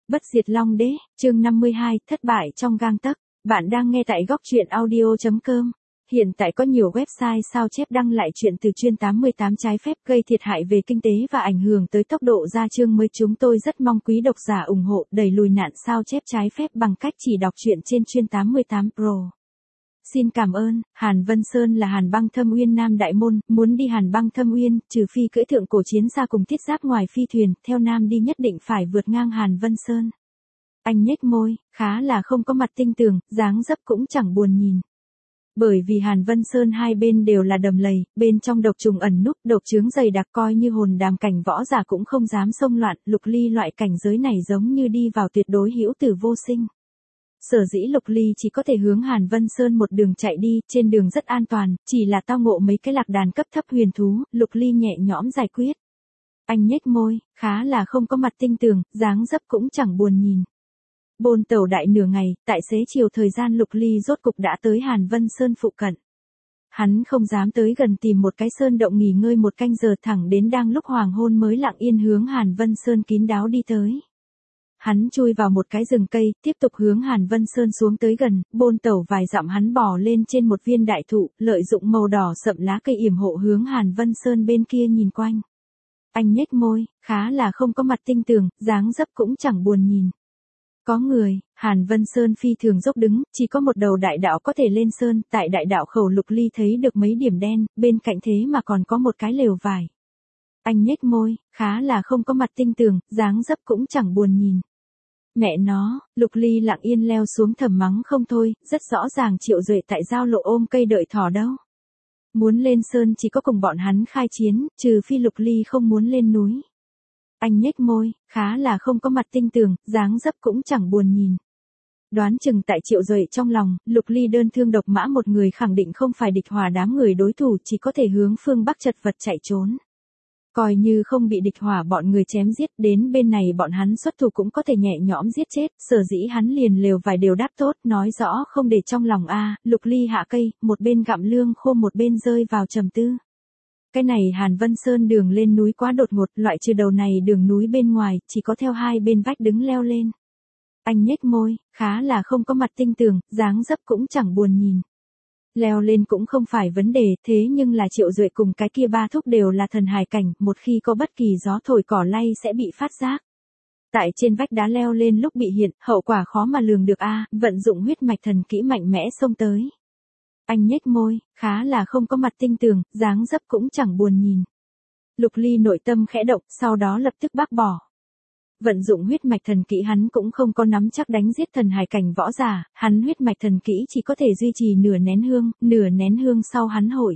Bất diệt Long Đế, chương 52, thất bại trong gang tấc. Bạn đang nghe tại góc truyện audio.com. Hiện tại có nhiều website sao chép đăng lại chuyện từ chuyên 88 trái phép gây thiệt hại về kinh tế và ảnh hưởng tới tốc độ ra chương mới. Chúng tôi rất mong quý độc giả ủng hộ đẩy lùi nạn sao chép trái phép bằng cách chỉ đọc truyện trên chuyên 88 Pro. Xin cảm ơn. Hàn Vân Sơn là Hàn Băng Thâm Uyên Nam Đại Môn, muốn đi Hàn Băng Thâm Uyên, trừ phi cưỡi thượng cổ chiến xa cùng thiết giáp ngoài phi thuyền, theo Nam đi nhất định phải vượt ngang Hàn Vân Sơn. Anh nhếch môi, khá là không có mặt tinh tường, dáng dấp cũng chẳng buồn nhìn. Bởi vì Hàn Vân Sơn hai bên đều là đầm lầy, bên trong độc trùng ẩn núp, độc chướng dày đặc, coi như hồn đàm cảnh võ giả cũng không dám xông loạn. Lục Ly loại cảnh giới này giống như đi vào tuyệt đối hữu tử vô sinh. Sở dĩ Lục Ly chỉ có thể hướng Hàn Vân Sơn một đường chạy đi, trên đường rất an toàn, chỉ là tao ngộ mấy cái lạc đàn cấp thấp huyền thú, Lục Ly nhẹ nhõm giải quyết. Anh nhếch môi, khá là không có mặt tinh tường, dáng dấp cũng chẳng buồn nhìn. Bôn tẩu đại nửa ngày, tại xế chiều thời gian Lục Ly rốt cục đã tới Hàn Vân Sơn phụ cận. Hắn không dám tới gần tìm một cái sơn động nghỉ ngơi một canh giờ, thẳng đến đang lúc hoàng hôn mới lặng yên hướng Hàn Vân Sơn kín đáo đi tới. Hắn chui vào một cái rừng cây, tiếp tục hướng Hàn Vân Sơn xuống tới gần, bôn tẩu vài dặm hắn bò lên trên một viên đại thụ, lợi dụng màu đỏ sậm lá cây yểm hộ hướng Hàn Vân Sơn bên kia nhìn quanh. Anh nhếch môi, khá là không có mặt tinh tường, dáng dấp cũng chẳng buồn nhìn. Có người, Hàn Vân Sơn phi thường dốc đứng, chỉ có một đầu đại đạo có thể lên sơn, tại đại đạo khẩu Lục Ly thấy được mấy điểm đen, bên cạnh thế mà còn có một cái lều vải. Anh nhếch môi, khá là không có mặt tinh tường, dáng dấp cũng chẳng buồn nhìn. Mẹ nó, Lục Ly lặng yên leo xuống thầm mắng không thôi, rất rõ ràng Triệu Duệ tại giao lộ ôm cây đợi thỏ đâu. Muốn lên sơn chỉ có cùng bọn hắn khai chiến, trừ phi Lục Ly không muốn lên núi. Anh nhếch môi, khá là không có mặt tinh tường, dáng dấp cũng chẳng buồn nhìn. Đoán chừng tại Triệu Duệ trong lòng, Lục Ly đơn thương độc mã một người khẳng định không phải địch hòa đám người đối thủ, chỉ có thể hướng phương Bắc chật vật chạy trốn. Coi như không bị địch hỏa bọn người chém giết, đến bên này bọn hắn xuất thủ cũng có thể nhẹ nhõm giết chết, sở dĩ hắn liền lều vài đều đáp tốt, nói rõ không để trong lòng a. Lục Ly hạ cây, một bên gặm lương khô một bên rơi vào trầm tư. Cái này Hàn Vân Sơn đường lên núi quá đột ngột, loại trừ đầu này đường núi bên ngoài, chỉ có theo hai bên vách đứng leo lên. Anh nhếch môi, khá là không có mặt tinh tường, dáng dấp cũng chẳng buồn nhìn. Leo lên cũng không phải vấn đề, thế nhưng là Triệu Duệ cùng cái kia ba thúc đều là thần hài cảnh, một khi có bất kỳ gió thổi cỏ lay sẽ bị phát giác. Tại trên vách đá leo lên lúc bị hiện, hậu quả khó mà lường được a. Vận dụng huyết mạch thần kỹ mạnh mẽ xông tới. Anh nhếch môi, khá là không có mặt tinh tường, dáng dấp cũng chẳng buồn nhìn. Lục Ly nội tâm khẽ động, sau đó lập tức bác bỏ. Vận dụng huyết mạch thần kỹ hắn cũng không có nắm chắc đánh giết thần hài cảnh võ giả, hắn huyết mạch thần kỹ chỉ có thể duy trì nửa nén hương sau hắn hội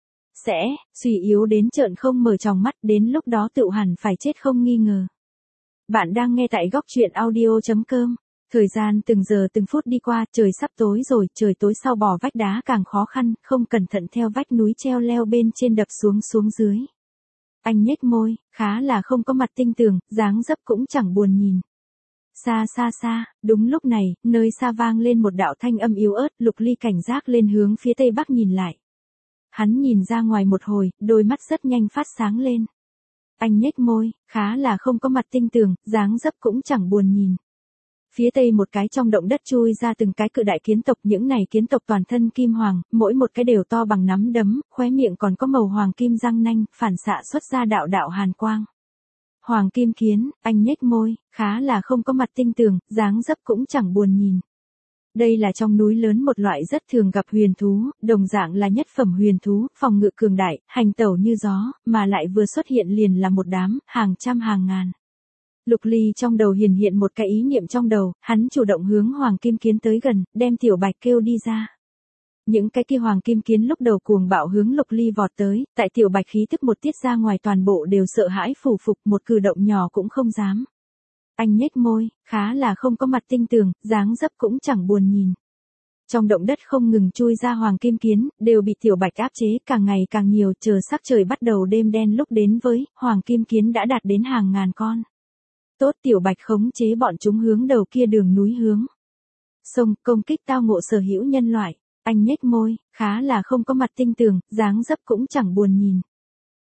sẽ suy yếu đến trợn không mở tròng mắt, đến lúc đó tự hẳn phải chết không nghi ngờ. Bạn đang nghe tại góc truyện audio.com. Thời gian từng giờ từng phút đi qua, trời sắp tối rồi, trời tối sau bò vách đá càng khó khăn, không cẩn thận theo vách núi treo leo bên trên đập xuống dưới. Anh nhếch môi, khá là không có mặt tinh tường, dáng dấp cũng chẳng buồn nhìn. Xa, đúng lúc này, nơi xa vang lên một đạo thanh âm yếu ớt, Lục Ly cảnh giác lên hướng phía tây bắc nhìn lại. Hắn nhìn ra ngoài một hồi, đôi mắt rất nhanh phát sáng lên. Anh nhếch môi, khá là không có mặt tinh tường, dáng dấp cũng chẳng buồn nhìn. Phía tây một cái trong động đất chui ra từng cái cự đại kiến tộc, những này kiến tộc toàn thân kim hoàng, mỗi một cái đều to bằng nắm đấm, khóe miệng còn có màu hoàng kim răng nanh, phản xạ xuất ra đạo đạo hàn quang. Hoàng kim kiến, anh nhếch môi, khá là không có mặt tinh tường, dáng dấp cũng chẳng buồn nhìn. Đây là trong núi lớn một loại rất thường gặp huyền thú, đồng dạng là nhất phẩm huyền thú, phòng ngự cường đại, hành tẩu như gió, mà lại vừa xuất hiện liền là một đám, hàng trăm hàng ngàn. Lục Ly trong đầu hiện một cái ý niệm trong đầu, hắn chủ động hướng hoàng kim kiến tới gần, đem tiểu bạch kêu đi ra. Những cái kia hoàng kim kiến lúc đầu cuồng bạo hướng Lục Ly vọt tới, tại tiểu bạch khí tức một tiết ra ngoài toàn bộ đều sợ hãi phủ phục, một cử động nhỏ cũng không dám. Anh nhếch môi, khá là không có mặt tinh tường, dáng dấp cũng chẳng buồn nhìn. Trong động đất không ngừng chui ra hoàng kim kiến, đều bị tiểu bạch áp chế, càng ngày càng nhiều, chờ sắc trời bắt đầu đêm đen lúc đến với, hoàng kim kiến đã đạt đến hàng ngàn con. Tốt, tiểu bạch khống chế bọn chúng hướng đầu kia đường núi hướng sông công kích tao ngộ sở hữu nhân loại. Anh nhếch môi, khá là không có mặt tinh tường, dáng dấp cũng chẳng buồn nhìn.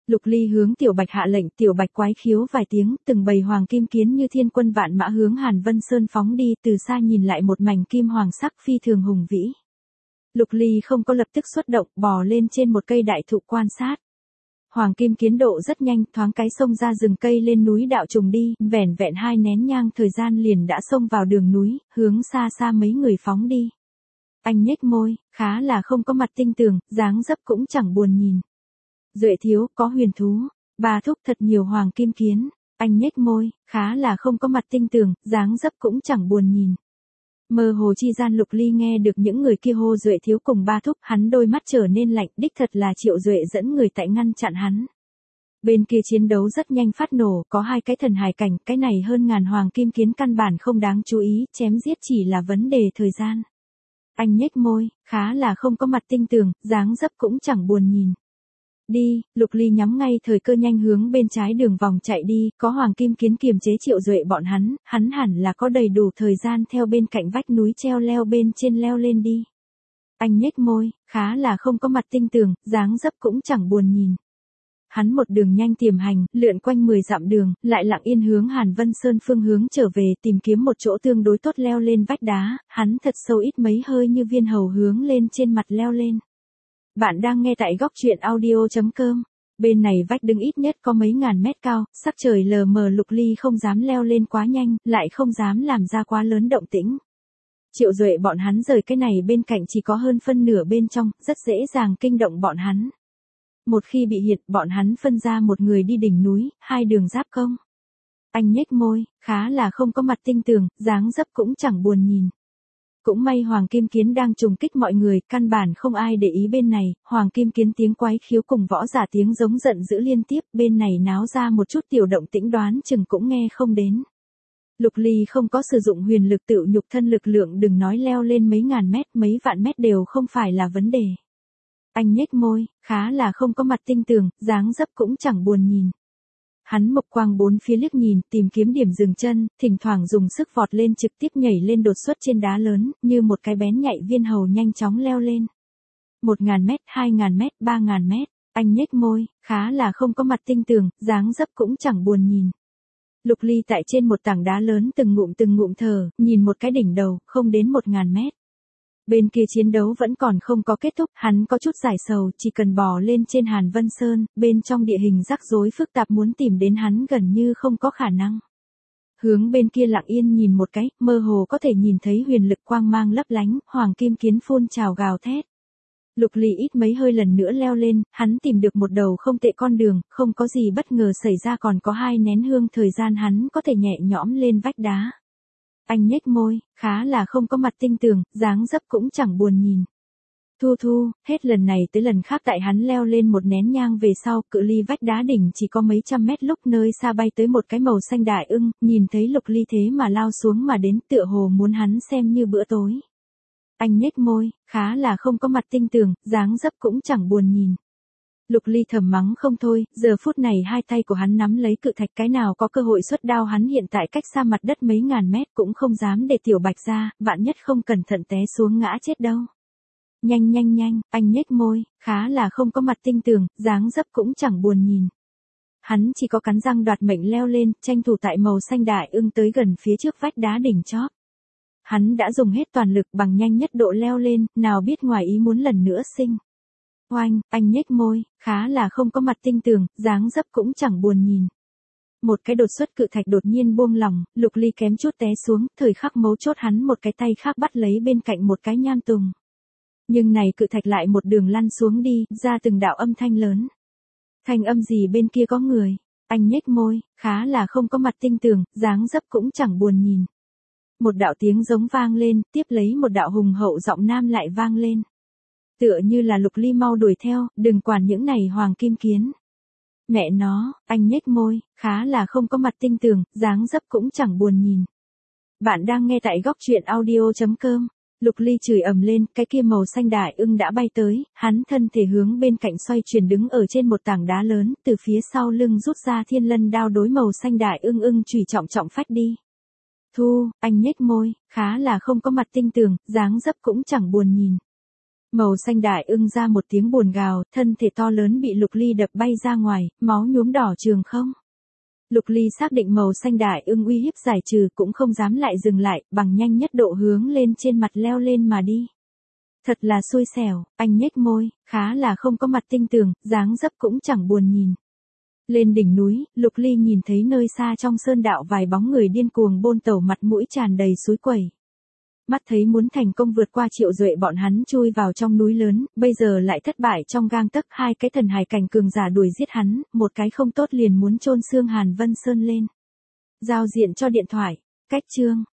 Lục Ly hướng Tiểu Bạch hạ lệnh, Tiểu Bạch quái khiếu vài tiếng, từng bầy hoàng kim kiến như thiên quân vạn mã hướng Hàn Vân Sơn phóng đi, từ xa nhìn lại một mảnh kim hoàng sắc phi thường hùng vĩ. Lục Ly không có lập tức xuất động, bò lên trên một cây đại thụ quan sát. Hoàng kim kiến độ rất nhanh, thoáng cái xông ra rừng cây lên núi đạo trùng đi, vẻn vẹn 2 nén nhang thời gian liền đã xông vào đường núi, hướng xa xa mấy người phóng đi. Anh nhếch môi, khá là không có mặt tinh tường, dáng dấp cũng chẳng buồn nhìn. Duệ thiếu, có huyền thú. Bà thúc thật nhiều hoàng kim kiến. Anh nhếch môi, khá là không có mặt tinh tường, dáng dấp cũng chẳng buồn nhìn. Mơ hồ chi gian Lục Ly nghe được những người kia hô Duệ thiếu cùng ba thúc, hắn đôi mắt trở nên lạnh, đích thật là Triệu Duệ dẫn người tại ngăn chặn hắn. Bên kia chiến đấu rất nhanh phát nổ, có 2 cái thần hài cảnh, cái này hơn ngàn hoàng kim kiến căn bản không đáng chú ý, chém giết chỉ là vấn đề thời gian. Anh nhếch môi, khá là không có mặt tinh tường, dáng dấp cũng chẳng buồn nhìn. Đi, Lục Ly nhắm ngay thời cơ nhanh hướng bên trái đường vòng chạy đi, có hoàng kim kiến kiềm chế Triệu Duệ bọn hắn hẳn là có đầy đủ thời gian theo bên cạnh vách núi treo leo bên trên leo lên đi. Anh nhếch môi, khá là không có mặt tinh tường, dáng dấp cũng chẳng buồn nhìn. Hắn một đường nhanh tiềm hành, lượn quanh 10 dặm đường, lại lặng yên hướng Hàn Vân Sơn phương hướng trở về, tìm kiếm một chỗ tương đối tốt leo lên vách đá, hắn thật sâu ít mấy hơi như viên hầu hướng lên trên mặt leo lên. Bạn đang nghe tại góc truyện audio.com. Bên này vách đứng ít nhất có mấy ngàn mét cao, sắc trời lờ mờ, Lục Ly không dám leo lên quá nhanh, lại không dám làm ra quá lớn động tĩnh. Triệu Duệ bọn hắn rời cái này bên cạnh chỉ có hơn phân nửa bên trong, rất dễ dàng kinh động bọn hắn. Một khi bị hiện, bọn hắn phân ra một người đi đỉnh núi, 2 đường giáp công. Anh nhếch môi, khá là không có mặt tinh tường, dáng dấp cũng chẳng buồn nhìn. Cũng may hoàng kim kiến đang trùng kích mọi người, căn bản không ai để ý bên này, hoàng kim kiến tiếng quái khiếu cùng võ giả tiếng giống giận dữ liên tiếp, bên này náo ra một chút tiểu động tĩnh đoán chừng cũng nghe không đến. Lục Ly không có sử dụng huyền lực tự nhục thân lực lượng, đừng nói leo lên mấy ngàn mét, mấy vạn mét đều không phải là vấn đề. Anh nhếch môi, khá là không có mặt tinh tường, dáng dấp cũng chẳng buồn nhìn. Hắn mộc quang bốn phía liếc nhìn, tìm kiếm điểm dừng chân, thỉnh thoảng dùng sức vọt lên, trực tiếp nhảy lên đột xuất trên đá lớn, như một cái bén nhạy viên hầu nhanh chóng leo lên. 1000 mét, 2000 mét, 3000 mét, anh nhếch môi, khá là không có mặt tinh tường, dáng dấp cũng chẳng buồn nhìn. Lục Ly tại trên một tảng đá lớn từng ngụm thở, nhìn một cái đỉnh đầu, không đến 1000 mét. Bên kia chiến đấu vẫn còn không có kết thúc, hắn có chút giải sầu, chỉ cần bò lên trên Hàn Vân Sơn, bên trong địa hình rắc rối phức tạp muốn tìm đến hắn gần như không có khả năng. Hướng bên kia lặng yên nhìn một cái, mơ hồ có thể nhìn thấy huyền lực quang mang lấp lánh, hoàng kim kiến phun trào gào thét. Lục Ly ít mấy hơi lần nữa leo lên, hắn tìm được một đầu không tệ con đường, không có gì bất ngờ xảy ra, còn có 2 nén hương thời gian hắn có thể nhẹ nhõm lên vách đá. Anh nhếch môi, khá là không có mặt tinh tường, dáng dấp cũng chẳng buồn nhìn. Thu, hết lần này tới lần khác tại hắn leo lên một nén nhang về sau, cự ly vách đá đỉnh chỉ có mấy trăm mét, lúc nơi xa bay tới một cái màu xanh đại ưng, nhìn thấy Lục Ly thế mà lao xuống mà đến, tựa hồ muốn hắn xem như bữa tối. Anh nhếch môi, khá là không có mặt tinh tường, dáng dấp cũng chẳng buồn nhìn. Lục Ly thầm mắng không thôi, giờ phút này 2 tay của hắn nắm lấy cự thạch, cái nào có cơ hội xuất đao, hắn hiện tại cách xa mặt đất mấy ngàn mét cũng không dám để Tiểu Bạch ra, vạn nhất không cẩn thận té xuống ngã chết đâu. Nhanh, anh nhếch môi, khá là không có mặt tinh tường, dáng dấp cũng chẳng buồn nhìn. Hắn chỉ có cắn răng đoạt mệnh leo lên, tranh thủ tại màu xanh đại ưng tới gần phía trước vách đá đỉnh chóp. Hắn đã dùng hết toàn lực bằng nhanh nhất độ leo lên, nào biết ngoài ý muốn lần nữa sinh. Oanh, anh nhếch môi, khá là không có mặt tinh tường, dáng dấp cũng chẳng buồn nhìn. Một cái đột xuất cự thạch đột nhiên buông lỏng, Lục Ly kém chút té xuống, thời khắc mấu chốt hắn một cái tay khác bắt lấy bên cạnh một cái nham tùng. Nhưng này cự thạch lại một đường lăn xuống đi, ra từng đạo âm thanh lớn. Thanh âm gì bên kia có người? Anh nhếch môi, khá là không có mặt tinh tường, dáng dấp cũng chẳng buồn nhìn. Một đạo tiếng giống vang lên, tiếp lấy một đạo hùng hậu giọng nam lại vang lên. Tựa như là Lục Ly mau đuổi theo, đừng quản những này hoàng kim kiến. Mẹ nó, anh nhếch môi, khá là không có mặt tinh tường, dáng dấp cũng chẳng buồn nhìn. Bạn đang nghe tại góc truyện audio.com. Lục Ly chửi ầm lên, cái kia màu xanh đại ưng đã bay tới, hắn thân thể hướng bên cạnh xoay chuyển, đứng ở trên một tảng đá lớn, từ phía sau lưng rút ra thiên lân đao đối màu xanh đại ưng chùy trọng phách đi. Thu, anh nhếch môi, khá là không có mặt tinh tường, dáng dấp cũng chẳng buồn nhìn. Màu xanh đại ưng ra một tiếng buồn gào, thân thể to lớn bị Lục Ly đập bay ra ngoài, máu nhuốm đỏ trường không. Lục Ly xác định màu xanh đại ưng uy hiếp giải trừ cũng không dám lại dừng lại, bằng nhanh nhất độ hướng lên trên mặt leo lên mà đi. Thật là xui xẻo, anh nhếch môi, khá là không có mặt tinh tường, dáng dấp cũng chẳng buồn nhìn. Lên đỉnh núi, Lục Ly nhìn thấy nơi xa trong sơn đạo vài bóng người điên cuồng bôn tẩu mặt mũi tràn đầy suối quẩy. Mắt thấy muốn thành công vượt qua Triệu Duệ bọn hắn chui vào trong núi lớn, bây giờ lại thất bại trong gang tấc, hai cái thần hài cảnh cường giả đuổi giết hắn, một cái không tốt liền muốn chôn xương Hàn Vân Sơn lên. Giao diện cho điện thoại, cách chương.